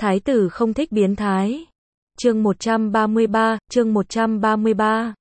Thái tử không thích biến thái. Chương 133.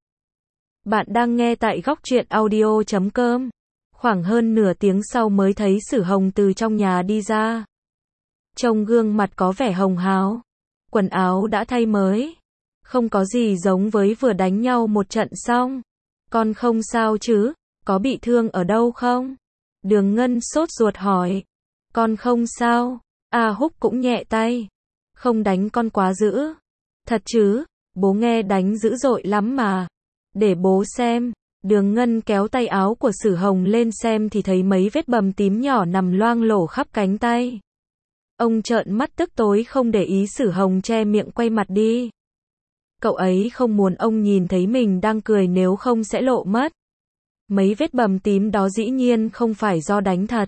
Bạn đang nghe tại góc truyện audio.com. Khoảng hơn nửa tiếng sau mới thấy Sử Hồng từ trong nhà đi ra. Trông gương mặt có vẻ hồng hào. Quần áo đã thay mới. Không có gì giống với vừa đánh nhau một trận xong. Con không sao chứ? Có bị thương ở đâu không? Đường Ngân sốt ruột hỏi. Con không sao. A Húc cũng nhẹ tay. Không đánh con quá dữ. Thật chứ? Bố nghe đánh dữ dội lắm mà. Để bố xem. Đường Ngân kéo tay áo của Sử Hồng lên xem thì thấy mấy vết bầm tím nhỏ nằm loang lổ khắp cánh tay. Ông trợn mắt tức tối không để ý Sử Hồng che miệng quay mặt đi. Cậu ấy không muốn ông nhìn thấy mình đang cười, nếu không sẽ lộ mất. Mấy vết bầm tím đó dĩ nhiên không phải do đánh thật.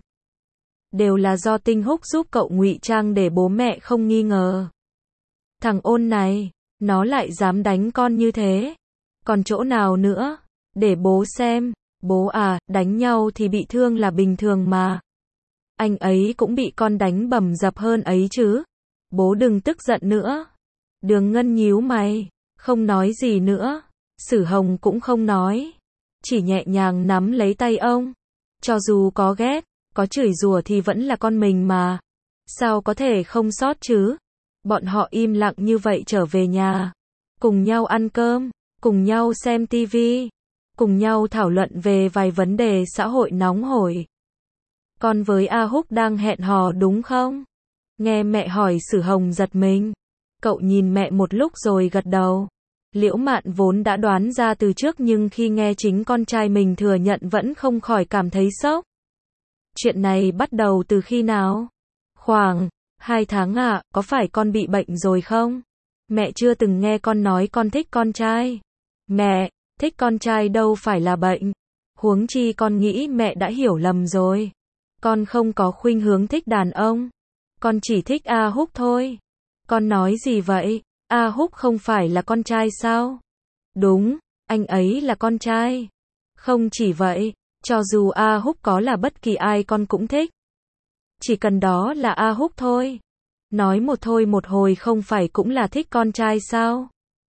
Đều là do Tinh Húc giúp cậu ngụy trang để bố mẹ không nghi ngờ. Thằng ôn này, nó lại dám đánh con như thế. Còn chỗ nào nữa? Để bố xem. Bố à, đánh nhau thì bị thương là bình thường mà. Anh ấy cũng bị con đánh bầm dập hơn ấy chứ. Bố đừng tức giận nữa. Đường Ngân nhíu mày, không nói gì nữa. Sử Hồng cũng không nói, chỉ nhẹ nhàng nắm lấy tay ông. Cho dù có ghét, có chửi rủa thì vẫn là con mình mà. Sao có thể không sót chứ? Bọn họ im lặng như vậy trở về nhà. Cùng nhau ăn cơm, cùng nhau xem tivi, cùng nhau thảo luận về vài vấn đề xã hội nóng hổi. Con với A Húc đang hẹn hò đúng không? Nghe mẹ hỏi Sử Hồng giật mình. Cậu nhìn mẹ một lúc rồi gật đầu. Liễu Mạn vốn đã đoán ra từ trước, nhưng khi nghe chính con trai mình thừa nhận vẫn không khỏi cảm thấy sốc. Chuyện này bắt đầu từ khi nào? Khoảng 2 tháng ạ, có phải con bị bệnh rồi không? Mẹ chưa từng nghe con nói con thích con trai. Mẹ, thích con trai đâu phải là bệnh. Huống chi con nghĩ mẹ đã hiểu lầm rồi. Con không có khuynh hướng thích đàn ông. Con chỉ thích A Húc thôi. Con nói gì vậy? A Húc không phải là con trai sao? Đúng, anh ấy là con trai. Không chỉ vậy, cho dù A Húc có là bất kỳ ai con cũng thích. Chỉ cần đó là A Húc thôi. Nói một thôi một hồi không phải cũng là thích con trai sao?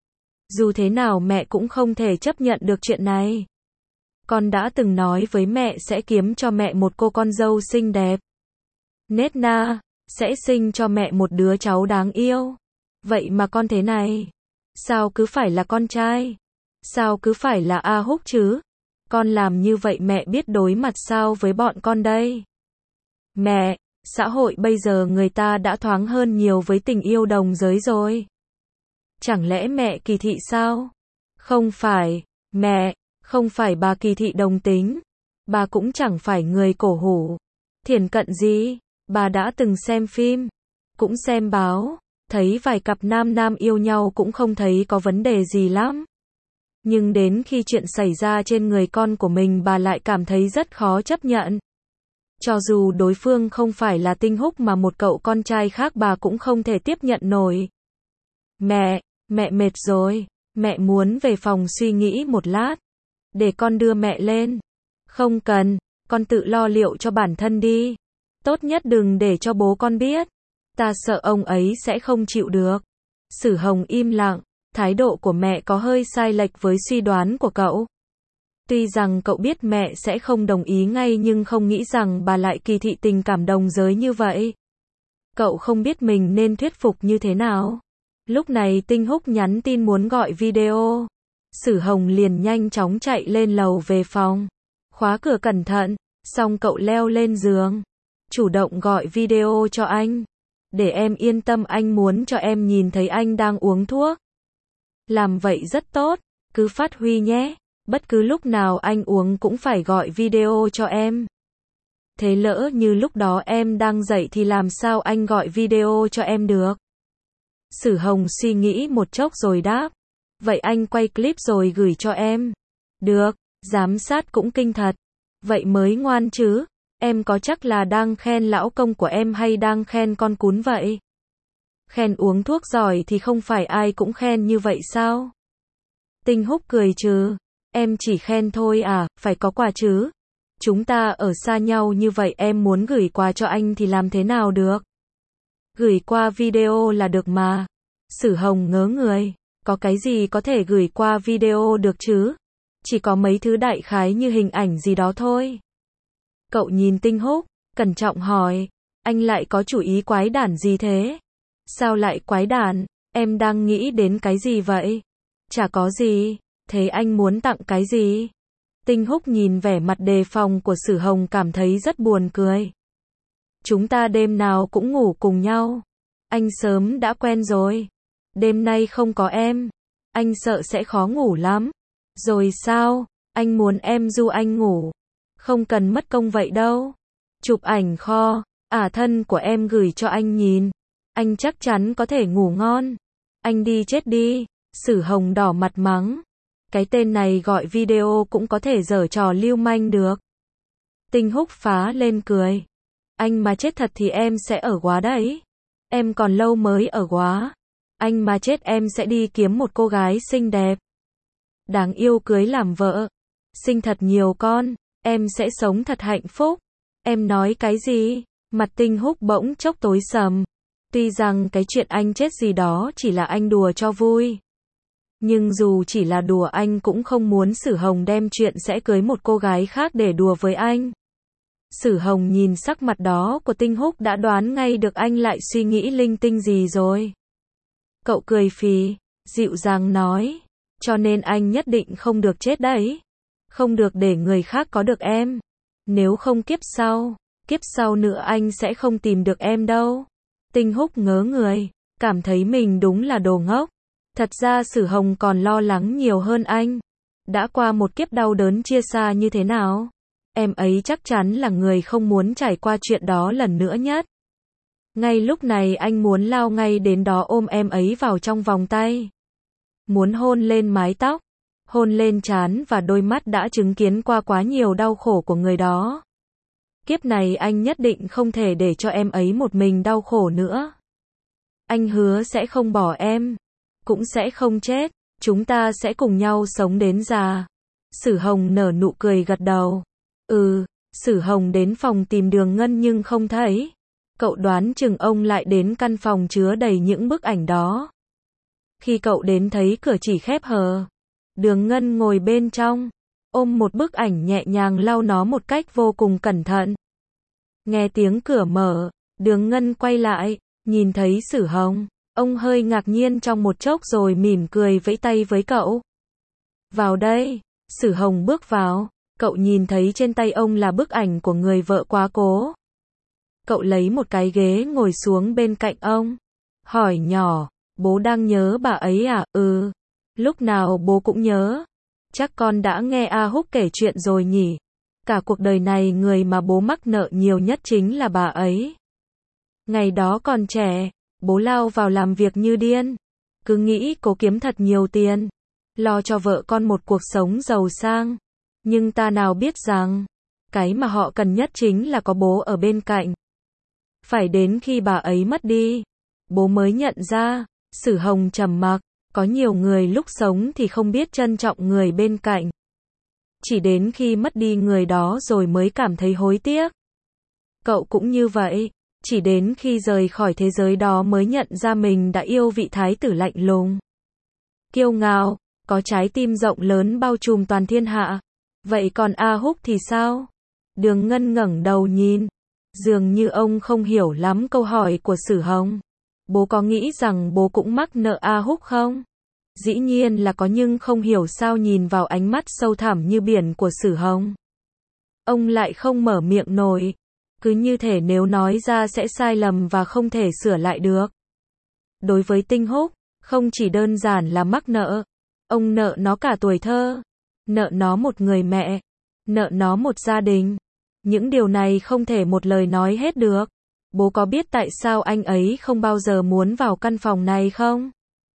Dù thế nào mẹ cũng không thể chấp nhận được chuyện này. Con đã từng nói với mẹ sẽ kiếm cho mẹ một cô con dâu xinh đẹp, nết na, sẽ sinh cho mẹ một đứa cháu đáng yêu. Vậy mà con thế này. Sao cứ phải là con trai? Sao cứ phải là A Húc chứ? Con làm như vậy mẹ biết đối mặt sao với bọn con đây? Mẹ, xã hội bây giờ người ta đã thoáng hơn nhiều với tình yêu đồng giới rồi. Chẳng lẽ mẹ kỳ thị sao? Không phải, mẹ, không phải bà kỳ thị đồng tính. Bà cũng chẳng phải người cổ hủ, thiển cận gì. Bà đã từng xem phim, cũng xem báo, thấy vài cặp nam nam yêu nhau cũng không thấy có vấn đề gì lắm. Nhưng đến khi chuyện xảy ra trên người con của mình bà lại cảm thấy rất khó chấp nhận. Cho dù đối phương không phải là Tinh Húc mà một cậu con trai khác bà cũng không thể tiếp nhận nổi. Mẹ mệt rồi, mẹ muốn về phòng suy nghĩ một lát. Để con đưa mẹ lên. Không cần, con tự lo liệu cho bản thân đi. Tốt nhất đừng để cho bố con biết. Ta sợ ông ấy sẽ không chịu được. Sử Hồng im lặng, thái độ của mẹ có hơi sai lệch với suy đoán của cậu. Tuy rằng cậu biết mẹ sẽ không đồng ý ngay nhưng không nghĩ rằng bà lại kỳ thị tình cảm đồng giới như vậy. Cậu không biết mình nên thuyết phục như thế nào. Lúc này Tinh Húc nhắn tin muốn gọi video. Sử Hồng liền nhanh chóng chạy lên lầu về phòng. Khóa cửa cẩn thận, xong cậu leo lên giường. Chủ động gọi video cho anh. Để em yên tâm, anh muốn cho em nhìn thấy anh đang uống thuốc. Làm vậy rất tốt, cứ phát huy nhé. Bất cứ lúc nào anh uống cũng phải gọi video cho em. Thế lỡ như lúc đó em đang dậy thì làm sao anh gọi video cho em được? Sử Hồng suy nghĩ một chốc rồi đáp. Vậy anh quay clip rồi gửi cho em. Được, giám sát cũng kinh thật. Vậy mới ngoan chứ. Em có chắc là đang khen lão công của em hay đang khen con cún vậy? Khen uống thuốc giỏi thì không phải ai cũng khen như vậy sao? Tinh Húc cười trừ. Em chỉ khen thôi à, phải có quà chứ. Chúng ta ở xa nhau như vậy, em muốn gửi quà cho anh thì làm thế nào được? Gửi qua video là được mà. Sử Hồng ngớ người. Có cái gì có thể gửi qua video được chứ? Chỉ có mấy thứ đại khái như hình ảnh gì đó thôi. Cậu nhìn Tinh Húc, cẩn trọng hỏi. Anh lại có chủ ý quái đản gì thế? Sao lại quái đản? Em đang nghĩ đến cái gì vậy? Chả có gì. Thế anh muốn tặng cái gì? Tinh Húc nhìn vẻ mặt đề phòng của Sử Hồng cảm thấy rất buồn cười. Chúng ta đêm nào cũng ngủ cùng nhau. Anh sớm đã quen rồi. Đêm nay không có em. Anh sợ sẽ khó ngủ lắm. Rồi sao? Anh muốn em du anh ngủ. Không cần mất công vậy đâu. Chụp ảnh kho, thân của em gửi cho anh nhìn. Anh chắc chắn có thể ngủ ngon. Anh đi chết đi. Sử Hồng đỏ mặt mắng. Cái tên này gọi video cũng có thể giở trò lưu manh được. Tinh Húc phá lên cười. Anh mà chết thật thì em sẽ ở Góa đấy. Em còn lâu mới ở Góa. Anh mà chết em sẽ đi kiếm một cô gái xinh đẹp, đáng yêu cưới làm vợ. Sinh thật nhiều con. Em sẽ sống thật hạnh phúc. Em nói cái gì? Mặt Tinh Húc bỗng chốc tối sầm. Tuy rằng cái chuyện anh chết gì đó chỉ là anh đùa cho vui. Nhưng dù chỉ là đùa anh cũng không muốn Sử Hồng đem chuyện sẽ cưới một cô gái khác để đùa với anh. Sử Hồng nhìn sắc mặt đó của Tinh Húc đã đoán ngay được anh lại suy nghĩ linh tinh gì rồi. Cậu cười phì, dịu dàng nói. Cho nên anh nhất định không được chết đấy. Không được để người khác có được em. Nếu không kiếp sau nữa anh sẽ không tìm được em đâu. Tinh Húc ngớ người, cảm thấy mình đúng là đồ ngốc. Thật ra Sử Hồng còn lo lắng nhiều hơn anh. Đã qua một kiếp đau đớn chia xa như thế nào? Em ấy chắc chắn là người không muốn trải qua chuyện đó lần nữa nhất. Ngay lúc này anh muốn lao ngay đến đó ôm em ấy vào trong vòng tay. Muốn hôn lên mái tóc, hôn lên trán và đôi mắt đã chứng kiến qua quá nhiều đau khổ của người đó. Kiếp này anh nhất định không thể để cho em ấy một mình đau khổ nữa. Anh hứa sẽ không bỏ em, cũng sẽ không chết, chúng ta sẽ cùng nhau sống đến già. Sử Hồng nở nụ cười gật đầu. Sử Hồng đến phòng tìm Đường Ngân nhưng không thấy. Cậu đoán chừng ông lại đến căn phòng chứa đầy những bức ảnh đó. Khi cậu đến thấy cửa chỉ khép hờ. Đường Ngân ngồi bên trong, ôm một bức ảnh nhẹ nhàng lau nó một cách vô cùng cẩn thận. Nghe tiếng cửa mở, Đường Ngân quay lại, nhìn thấy Sử Hồng. Ông hơi ngạc nhiên trong một chốc rồi mỉm cười vẫy tay với cậu. Vào đây. Sử Hồng bước vào, cậu nhìn thấy trên tay ông là bức ảnh của người vợ quá cố. Cậu lấy một cái ghế ngồi xuống bên cạnh ông. Hỏi nhỏ, bố đang nhớ bà ấy à? Lúc nào bố cũng nhớ. Chắc con đã nghe A Húc kể chuyện rồi nhỉ? Cả cuộc đời này người mà bố mắc nợ nhiều nhất chính là bà ấy. Ngày đó còn trẻ, bố lao vào làm việc như điên. Cứ nghĩ cố kiếm thật nhiều tiền, lo cho vợ con một cuộc sống giàu sang. Nhưng ta nào biết rằng, cái mà họ cần nhất chính là có bố ở bên cạnh. Phải đến khi bà ấy mất đi, bố mới nhận ra. Sử Hồng trầm mặc. Có nhiều người lúc sống thì không biết trân trọng người bên cạnh. Chỉ đến khi mất đi người đó rồi mới cảm thấy hối tiếc. Cậu cũng như vậy. Chỉ đến khi rời khỏi thế giới đó mới nhận ra mình đã yêu vị thái tử lạnh lùng, kiêu ngạo, có trái tim rộng lớn bao trùm toàn thiên hạ. Vậy còn A Húc thì sao? Đường Ngân ngẩng đầu nhìn. Dường như ông không hiểu lắm câu hỏi của Sử Hồng. Bố có nghĩ rằng bố cũng mắc nợ A Húc không? Dĩ nhiên là có, nhưng không hiểu sao nhìn vào ánh mắt sâu thẳm như biển của Sử Hồng. Ông lại không mở miệng nổi. Cứ như thể nếu nói ra sẽ sai lầm và không thể sửa lại được. Đối với Tinh Húc, không chỉ đơn giản là mắc nợ. Ông nợ nó cả tuổi thơ. Nợ nó một người mẹ. Nợ nó một gia đình. Những điều này không thể một lời nói hết được. Bố có biết tại sao anh ấy không bao giờ muốn vào căn phòng này không?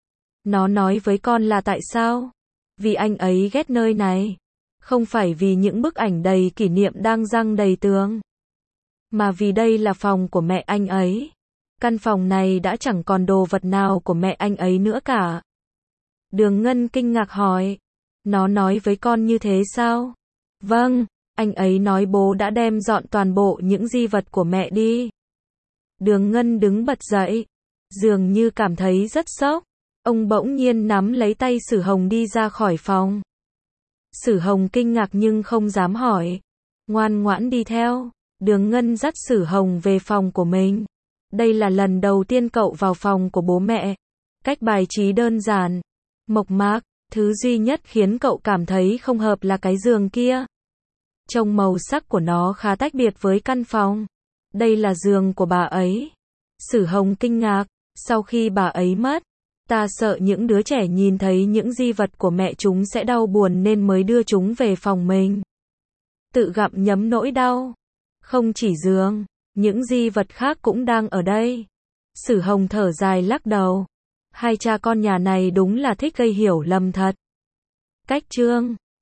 Nó nói với con là tại sao? Vì anh ấy ghét nơi này. Không phải vì những bức ảnh đầy kỷ niệm đang giăng đầy tường. Mà vì đây là phòng của mẹ anh ấy. Căn phòng này đã chẳng còn đồ vật nào của mẹ anh ấy nữa cả. Đường Ngân kinh ngạc hỏi. Nó nói với con như thế sao? Vâng, anh ấy nói bố đã đem dọn toàn bộ những di vật của mẹ đi. Đường Ngân đứng bật dậy, dường như cảm thấy rất sốc. Ông bỗng nhiên nắm lấy tay Sử Hồng đi ra khỏi phòng. Sử Hồng kinh ngạc nhưng không dám hỏi. Ngoan ngoãn đi theo. Đường Ngân dắt Sử Hồng về phòng của mình. Đây là lần đầu tiên cậu vào phòng của bố mẹ. Cách bài trí đơn giản, mộc mạc, thứ duy nhất khiến cậu cảm thấy không hợp là cái giường kia. Trông màu sắc của nó khá tách biệt với căn phòng. Đây là giường của bà ấy. Sử Hồng kinh ngạc, sau khi bà ấy mất, ta sợ những đứa trẻ nhìn thấy những di vật của mẹ chúng sẽ đau buồn nên mới đưa chúng về phòng mình. Tự gặm nhấm nỗi đau. Không chỉ giường, những di vật khác cũng đang ở đây. Sử Hồng thở dài lắc đầu. Hai cha con nhà này đúng là thích gây hiểu lầm thật. Cách chương